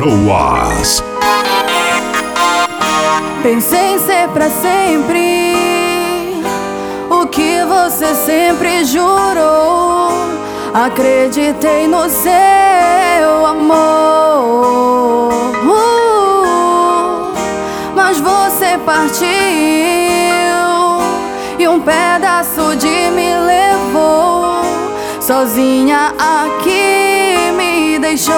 Baroas. Pensei em ser pra sempre o que você sempre jurou. Acreditei no seu amor, mas você partiu e um pedaço de me levou. Sozinha aqui me deixou.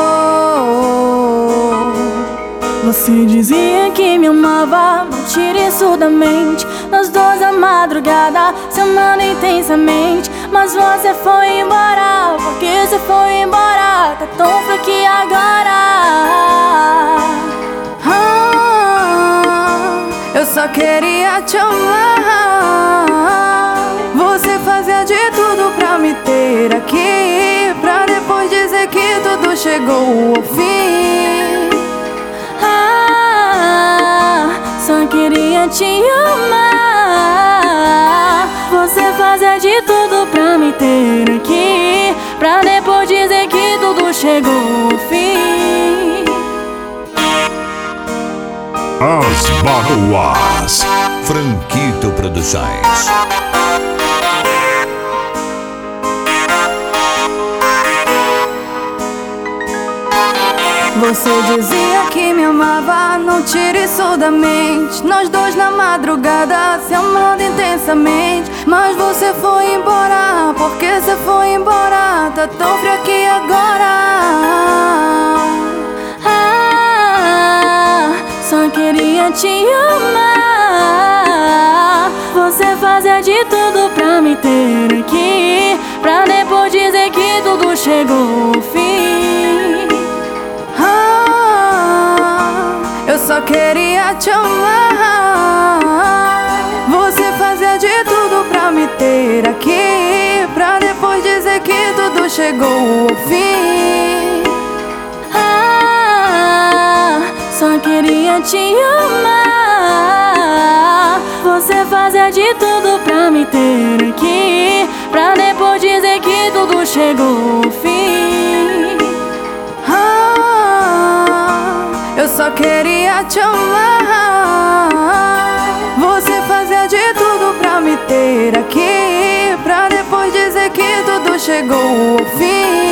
Você dizia que me amava, não tire isso da mente. Nós dois à madrugada, se amando intensamente. Mas você foi embora, porque você foi embora. Tá tão frio que agora eu só queria te amar. Você fazia de tudo pra me ter aqui, pra depois dizer que tudo chegou ao fim. Só queria te amar. Você fazia de tudo pra me ter aqui, pra depois dizer que tudo chegou ao fim. As Baroas. Franquito Produções. Você dizia que me amava, não tire isso da mente. Nós dois na madrugada, se amando intensamente. Mas você foi embora, porque você foi embora. Tá tão frio aqui agora. Só queria te amar. Você fazia de tudo pra me ter aqui, pra depois dizer que tudo chegou ao fim. Eu só queria te amar. Você fazia de tudo pra me ter aqui, pra depois dizer que tudo chegou ao fim. Só queria te amar. Você fazia de tudo pra me ter aqui, pra depois dizer que tudo chegou ao fim. Eu só queria te amar. Você fazia de tudo pra me ter aqui, pra depois dizer que tudo chegou ao fim.